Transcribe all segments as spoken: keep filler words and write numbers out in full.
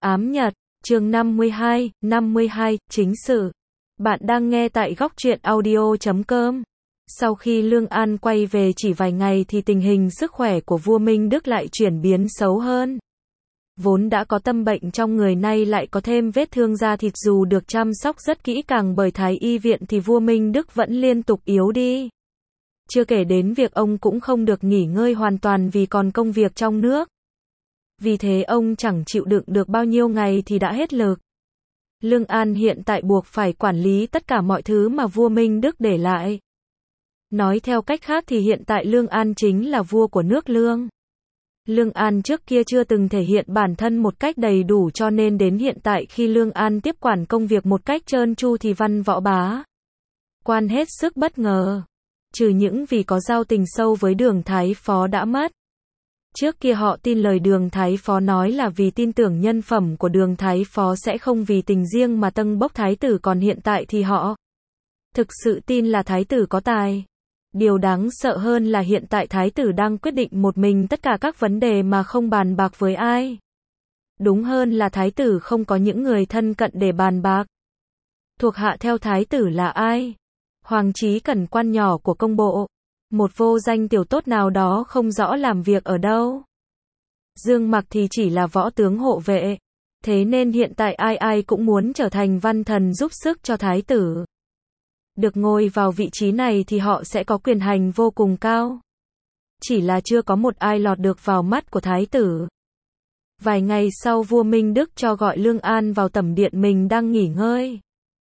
ám nhật, chương năm mươi hai, năm mươi hai, chính sự. Bạn đang nghe tại góc truyện audio chấm com. Sau khi Lương An quay về chỉ vài ngày thì tình hình sức khỏe của vua Minh Đức lại chuyển biến xấu hơn. Vốn đã có tâm bệnh trong người nay lại có thêm vết thương da thịt, dù được chăm sóc rất kỹ càng bởi Thái y viện thì vua Minh Đức vẫn liên tục yếu đi. Chưa kể đến việc ông cũng không được nghỉ ngơi hoàn toàn vì còn công việc trong nước. Vì thế ông chẳng chịu đựng được bao nhiêu ngày thì đã hết lực. Lương An hiện tại buộc phải quản lý tất cả mọi thứ mà vua Minh Đức để lại. Nói theo cách khác thì hiện tại Lương An chính là vua của nước Lương. Lương An trước kia chưa từng thể hiện bản thân một cách đầy đủ, cho nên đến hiện tại khi Lương An tiếp quản công việc một cách trơn tru thì văn võ bá quan hết sức bất ngờ. Trừ những vì có giao tình sâu với Đường Thái Phó đã mất. Trước kia họ tin lời Đường Thái Phó nói là vì tin tưởng nhân phẩm của Đường Thái Phó sẽ không vì tình riêng mà tâng bốc thái tử, còn hiện tại thì họ thực sự tin là thái tử có tài. Điều đáng sợ hơn là hiện tại thái tử đang quyết định một mình tất cả các vấn đề mà không bàn bạc với ai. Đúng hơn là thái tử không có những người thân cận để bàn bạc. Thuộc hạ theo thái tử là ai? Hoàng Chí Cẩn, quan nhỏ của công bộ. Một vô danh tiểu tốt nào đó không rõ làm việc ở đâu. Dương Mặc thì chỉ là võ tướng hộ vệ. Thế nên hiện tại ai ai cũng muốn trở thành văn thần giúp sức cho thái tử. Được ngồi vào vị trí này thì họ sẽ có quyền hành vô cùng cao. Chỉ là chưa có một ai lọt được vào mắt của thái tử. Vài ngày sau vua Minh Đức cho gọi Lương An vào tẩm điện mình đang nghỉ ngơi.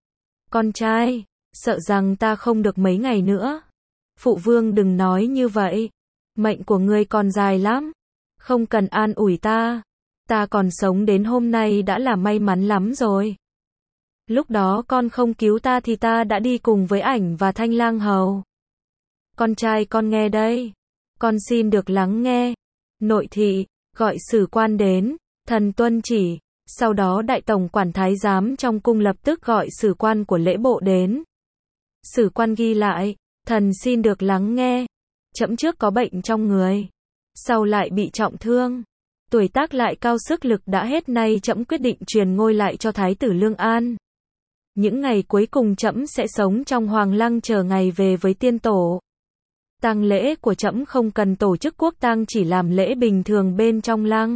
Con trai, sợ rằng ta không được mấy ngày nữa. Phụ vương đừng nói như vậy. Mệnh của ngươi còn dài lắm. Không cần an ủi ta. Ta còn sống đến hôm nay đã là may mắn lắm rồi. Lúc đó con không cứu ta thì ta đã đi cùng với ảnh và Thanh Lang Hầu. Con trai con nghe đây. Con xin được lắng nghe. Nội thị, gọi sử quan đến. Thần tuân chỉ. Sau đó đại tổng quản thái giám trong cung lập tức gọi sử quan của lễ bộ đến. Sử quan ghi lại. Thần xin được lắng nghe. Trẫm trước có bệnh trong người. Sau lại bị trọng thương. Tuổi tác lại cao, sức lực đã hết, nay trẫm quyết định truyền ngôi lại cho thái tử Lương An. Những ngày cuối cùng trẫm sẽ sống trong hoàng lăng chờ ngày về với tiên tổ. Tang lễ của trẫm không cần tổ chức quốc tang, chỉ làm lễ bình thường bên trong lăng.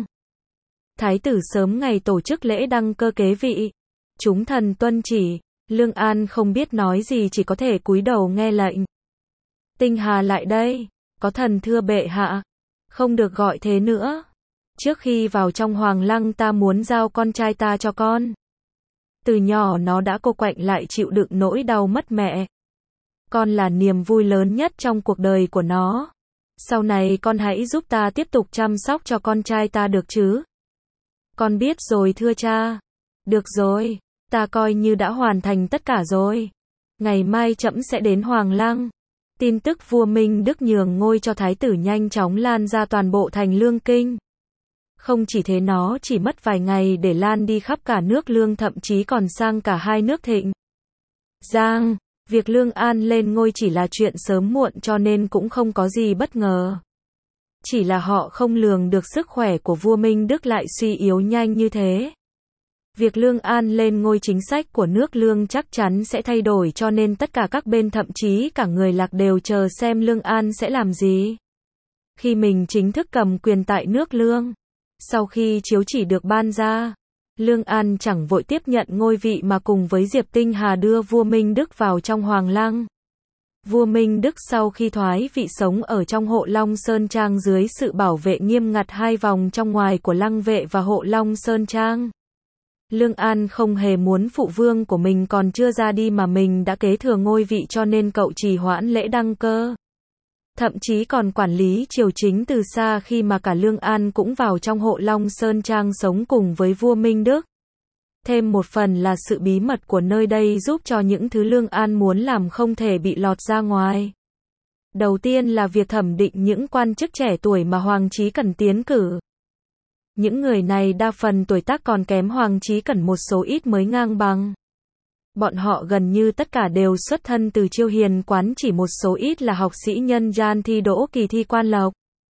Thái tử sớm ngày tổ chức lễ đăng cơ kế vị. Chúng thần tuân chỉ. Lương An không biết nói gì, chỉ có thể cúi đầu nghe lệnh. Tinh Hà lại đây. Có thần thưa bệ hạ. Không được gọi thế nữa. Trước khi vào trong hoàng lăng ta muốn giao con trai ta cho con. Từ nhỏ nó đã cô quạnh lại chịu đựng nỗi đau mất mẹ. Con là niềm vui lớn nhất trong cuộc đời của nó. Sau này con hãy giúp ta tiếp tục chăm sóc cho con trai ta được chứ? Con biết rồi thưa cha. Được rồi, ta coi như đã hoàn thành tất cả rồi. Ngày mai trẫm sẽ đến hoàng lăng. Tin tức vua Minh Đức nhường ngôi cho thái tử nhanh chóng lan ra toàn bộ thành Lương Kinh. Không chỉ thế, nó chỉ mất vài ngày để lan đi khắp cả nước Lương, thậm chí còn sang cả hai nước Thịnh, Giang. Việc Lương An lên ngôi chỉ là chuyện sớm muộn, cho nên cũng không có gì bất ngờ. Chỉ là họ không lường được sức khỏe của vua Minh Đức lại suy yếu nhanh như thế. Việc Lương An lên ngôi, chính sách của nước Lương chắc chắn sẽ thay đổi, cho nên tất cả các bên, thậm chí cả người Lạc, đều chờ xem Lương An sẽ làm gì khi mình chính thức cầm quyền tại nước Lương. Sau khi chiếu chỉ được ban ra, Lương An chẳng vội tiếp nhận ngôi vị mà cùng với Diệp Tinh Hà đưa vua Minh Đức vào trong hoàng lăng. Vua Minh Đức sau khi thoái vị sống ở trong Hộ Long Sơn Trang dưới sự bảo vệ nghiêm ngặt hai vòng trong ngoài của lăng vệ và Hộ Long Sơn Trang. Lương An không hề muốn phụ vương của mình còn chưa ra đi mà mình đã kế thừa ngôi vị, cho nên cậu trì hoãn lễ đăng cơ. Thậm chí còn quản lý triều chính từ xa, khi mà cả Lương An cũng vào trong Hộ Long Sơn Trang sống cùng với vua Minh Đức. Thêm một phần là sự bí mật của nơi đây giúp cho những thứ Lương An muốn làm không thể bị lọt ra ngoài. Đầu tiên là việc thẩm định những quan chức trẻ tuổi mà Hoàng Chí Cẩn tiến cử. Những người này đa phần tuổi tác còn kém Hoàng Chí Cẩn một số ít mới ngang bằng. Bọn họ gần như tất cả đều xuất thân từ Chiêu Hiền quán, chỉ một số ít là học sĩ nhân gian thi đỗ kỳ thi quan lộc.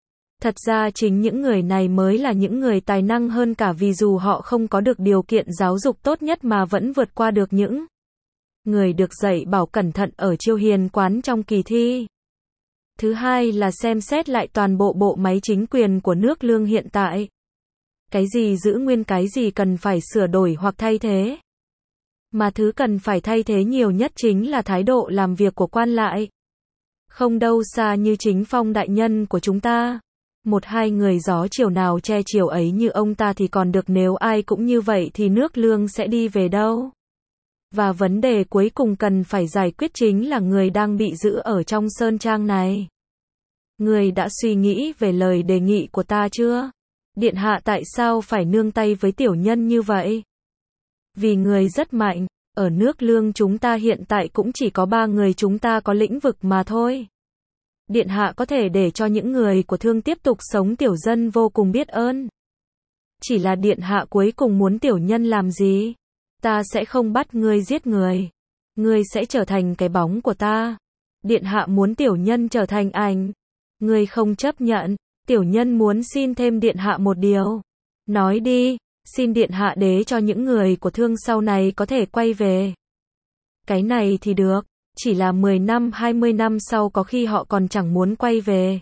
Thật ra chính những người này mới là những người tài năng hơn cả vì dù họ không có được điều kiện giáo dục tốt nhất mà vẫn vượt qua được những người được dạy bảo cẩn thận ở Chiêu Hiền quán trong kỳ thi. Thứ hai là xem xét lại toàn bộ bộ máy chính quyền của nước Lương hiện tại. Cái gì giữ nguyên, cái gì cần phải sửa đổi hoặc thay thế. Mà thứ cần phải thay thế nhiều nhất chính là thái độ làm việc của quan lại. Không đâu xa như chính Phong đại nhân của chúng ta. Một hai người gió chiều nào che chiều ấy như ông ta thì còn được, nếu ai cũng như vậy thì nước Lương sẽ đi về đâu. Và vấn đề cuối cùng cần phải giải quyết chính là người đang bị giữ ở trong sơn trang này. Người đã suy nghĩ về lời đề nghị của ta chưa? Điện hạ tại sao phải nương tay với tiểu nhân như vậy? Vì người rất mạnh, ở nước Lương chúng ta hiện tại cũng chỉ có ba người chúng ta có lĩnh vực mà thôi. Điện hạ có thể để cho những người của Thương tiếp tục sống, tiểu dân vô cùng biết ơn. Chỉ là điện hạ cuối cùng muốn tiểu nhân làm gì? Ta sẽ không bắt ngươi giết người. Ngươi sẽ trở thành cái bóng của ta. Điện hạ muốn tiểu nhân trở thành ảnh. Ngươi không chấp nhận. Tiểu nhân muốn xin thêm điện hạ một điều. Nói đi, xin điện hạ đế cho những người của Thương sau này có thể quay về. Cái này thì được, chỉ là mười năm hai mươi năm sau có khi họ còn chẳng muốn quay về.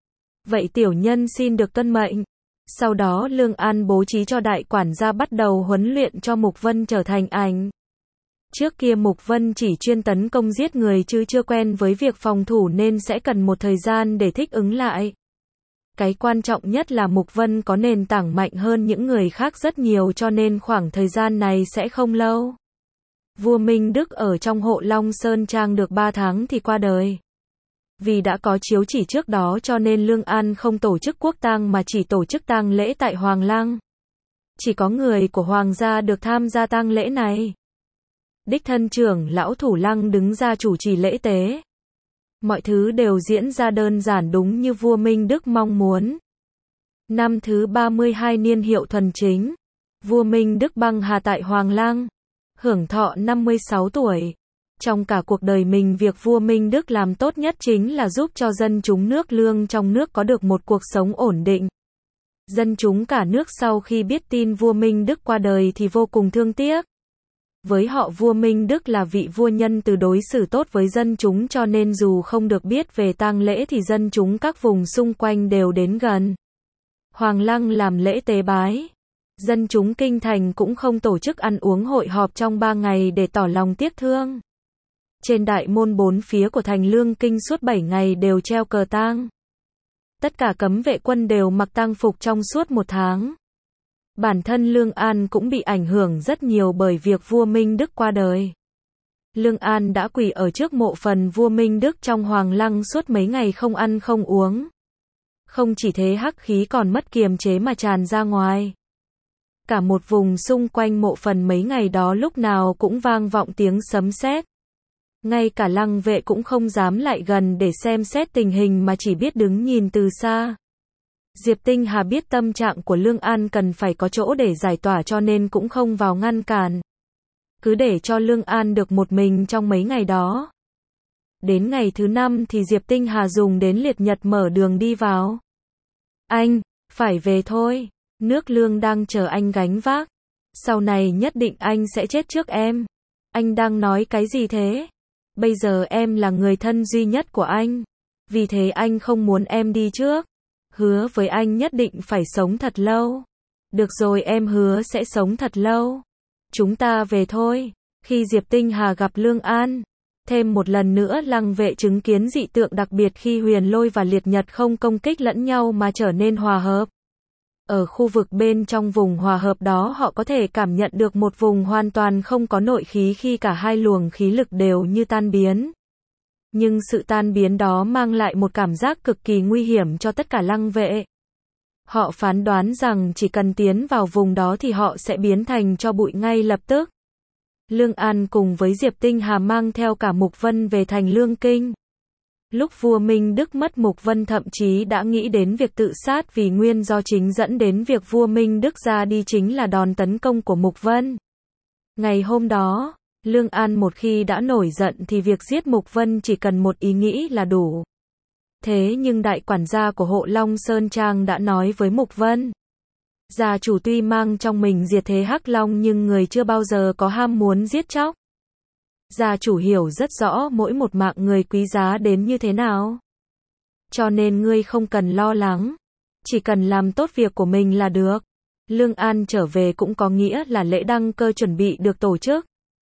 Vậy tiểu nhân xin được tuân mệnh. Sau đó Lương An bố trí cho đại quản gia bắt đầu huấn luyện cho Mục Vân trở thành ảnh. Trước kia Mục Vân chỉ chuyên tấn công giết người chứ chưa quen với việc phòng thủ nên sẽ cần một thời gian để thích ứng lại. Cái quan trọng nhất là Mục Vân có nền tảng mạnh hơn những người khác rất nhiều cho nên khoảng thời gian này sẽ không lâu. Vua Minh Đức ở trong Hộ Long Sơn Trang được ba tháng thì qua đời. Vì đã có chiếu chỉ trước đó cho nên Lương An không tổ chức quốc tang mà chỉ tổ chức tang lễ tại Hoàng Lăng. Chỉ có người của Hoàng gia được tham gia tang lễ này. Đích thân trưởng lão Thủ Lăng đứng ra chủ trì lễ tế. Mọi thứ đều diễn ra đơn giản đúng như vua Minh Đức mong muốn. Năm thứ ba mươi hai niên hiệu Thuần Chính, vua Minh Đức băng hà tại Hoàng Lăng, hưởng thọ năm mươi sáu tuổi. Trong cả cuộc đời mình, việc vua Minh Đức làm tốt nhất chính là giúp cho dân chúng nước Lương trong nước có được một cuộc sống ổn định. Dân chúng cả nước sau khi biết tin vua Minh Đức qua đời thì vô cùng thương tiếc. Với họ vua Minh Đức là vị vua nhân từ, đối xử tốt với dân chúng cho nên dù không được biết về tang lễ thì dân chúng các vùng xung quanh đều đến gần Hoàng Lăng làm lễ tế bái. Dân chúng kinh thành cũng không tổ chức ăn uống hội họp trong ba ngày để tỏ lòng tiếc thương. Trên đại môn bốn phía của thành Lương Kinh suốt bảy ngày đều treo cờ tang. Tất cả cấm vệ quân đều mặc tang phục trong suốt một tháng. Bản thân Lương An cũng bị ảnh hưởng rất nhiều bởi việc vua Minh Đức qua đời. Lương An đã quỳ ở trước mộ phần vua Minh Đức trong Hoàng Lăng suốt mấy ngày không ăn không uống. Không chỉ thế, hắc khí còn mất kiềm chế mà tràn ra ngoài. Cả một vùng xung quanh mộ phần mấy ngày đó lúc nào cũng vang vọng tiếng sấm sét. Ngay cả lăng vệ cũng không dám lại gần để xem xét tình hình mà chỉ biết đứng nhìn từ xa. Diệp Tinh Hà biết tâm trạng của Lương An cần phải có chỗ để giải tỏa cho nên cũng không vào ngăn cản. Cứ để cho Lương An được một mình trong mấy ngày đó. Đến ngày thứ năm thì Diệp Tinh Hà dùng đến liệt nhật mở đường đi vào. Anh, phải về thôi. Nước Lương đang chờ anh gánh vác. Sau này nhất định anh sẽ chết trước em. Anh đang nói cái gì thế? Bây giờ em là người thân duy nhất của anh. Vì thế anh không muốn em đi trước. Hứa với anh nhất định phải sống thật lâu. Được rồi, em hứa sẽ sống thật lâu. Chúng ta về thôi. Khi Diệp Tinh Hà gặp Lương An, thêm một lần nữa lăng vệ chứng kiến dị tượng đặc biệt khi Huyền Lôi và Liệt Nhật không công kích lẫn nhau mà trở nên hòa hợp. Ở khu vực bên trong vùng hòa hợp đó họ có thể cảm nhận được một vùng hoàn toàn không có nội khí khi cả hai luồng khí lực đều như tan biến. Nhưng sự tan biến đó mang lại một cảm giác cực kỳ nguy hiểm cho tất cả lăng vệ. Họ phán đoán rằng chỉ cần tiến vào vùng đó thì họ sẽ biến thành tro bụi ngay lập tức. Lương An cùng với Diệp Tinh Hà mang theo cả Mục Vân về thành Lương Kinh. Lúc vua Minh Đức mất, Mục Vân thậm chí đã nghĩ đến việc tự sát vì nguyên do chính dẫn đến việc vua Minh Đức ra đi chính là đòn tấn công của Mục Vân. Ngày hôm đó, Lương An một khi đã nổi giận thì việc giết Mục Vân chỉ cần một ý nghĩ là đủ. Thế nhưng đại quản gia của Hộ Long Sơn Trang đã nói với Mục Vân. Gia chủ tuy mang trong mình diệt thế Hắc Long nhưng người chưa bao giờ có ham muốn giết chóc. Gia chủ hiểu rất rõ mỗi một mạng người quý giá đến như thế nào. Cho nên ngươi không cần lo lắng. Chỉ cần làm tốt việc của mình là được. Lương An trở về cũng có nghĩa là lễ đăng cơ chuẩn bị được tổ chức.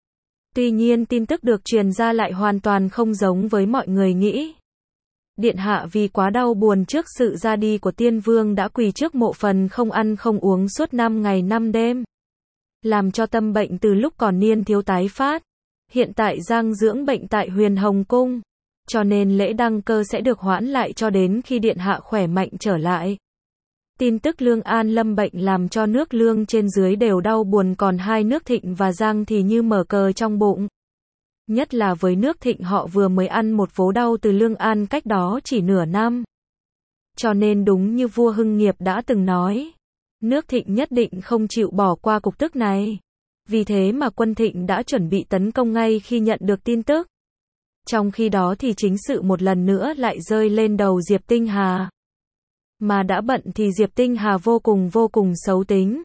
Tuy nhiên tin tức được truyền ra lại hoàn toàn không giống với mọi người nghĩ. Điện hạ vì quá đau buồn trước sự ra đi của tiên vương đã quỳ trước mộ phần không ăn không uống suốt năm ngày năm đêm. Làm cho tâm bệnh từ lúc còn niên thiếu tái phát. Hiện tại giang dưỡng bệnh tại Huyền Hồng Cung. Cho nên lễ đăng cơ sẽ được hoãn lại cho đến khi điện hạ khỏe mạnh trở lại. Tin tức Lương An lâm bệnh làm cho nước Lương trên dưới đều đau buồn, còn hai nước Thịnh và Giang thì như mở cờ trong bụng. Nhất là với nước Thịnh, họ vừa mới ăn một vố đau từ Lương An cách đó chỉ nửa năm. Cho nên đúng như vua Hưng Nghiệp đã từng nói, nước Thịnh nhất định không chịu bỏ qua cục tức này. Vì thế mà quân Thịnh đã chuẩn bị tấn công ngay khi nhận được tin tức. Trong khi đó thì chính sự một lần nữa lại rơi lên đầu Diệp Tinh Hà. Mà đã bận thì Diệp Tinh Hà vô cùng vô cùng xấu tính.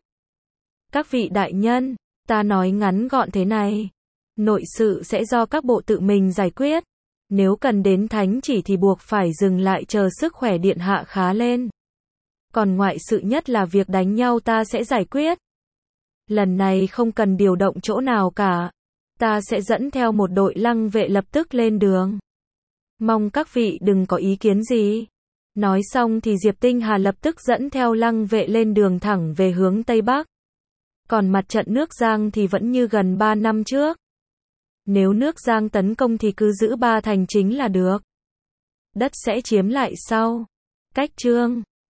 Các vị đại nhân, ta nói ngắn gọn thế này. Nội sự sẽ do các bộ tự mình giải quyết. Nếu cần đến thánh chỉ thì buộc phải dừng lại chờ sức khỏe điện hạ khá lên. Còn ngoại sự nhất là việc đánh nhau ta sẽ giải quyết. Lần này không cần điều động chỗ nào cả. Ta sẽ dẫn theo một đội lăng vệ lập tức lên đường. Mong các vị đừng có ý kiến gì. Nói xong thì Diệp Tinh Hà lập tức dẫn theo lăng vệ lên đường thẳng về hướng Tây Bắc. Còn mặt trận nước Giang thì vẫn như gần ba năm trước. Nếu nước Giang tấn công thì cứ giữ ba thành chính là được. Đất sẽ chiếm lại sau. Cách chương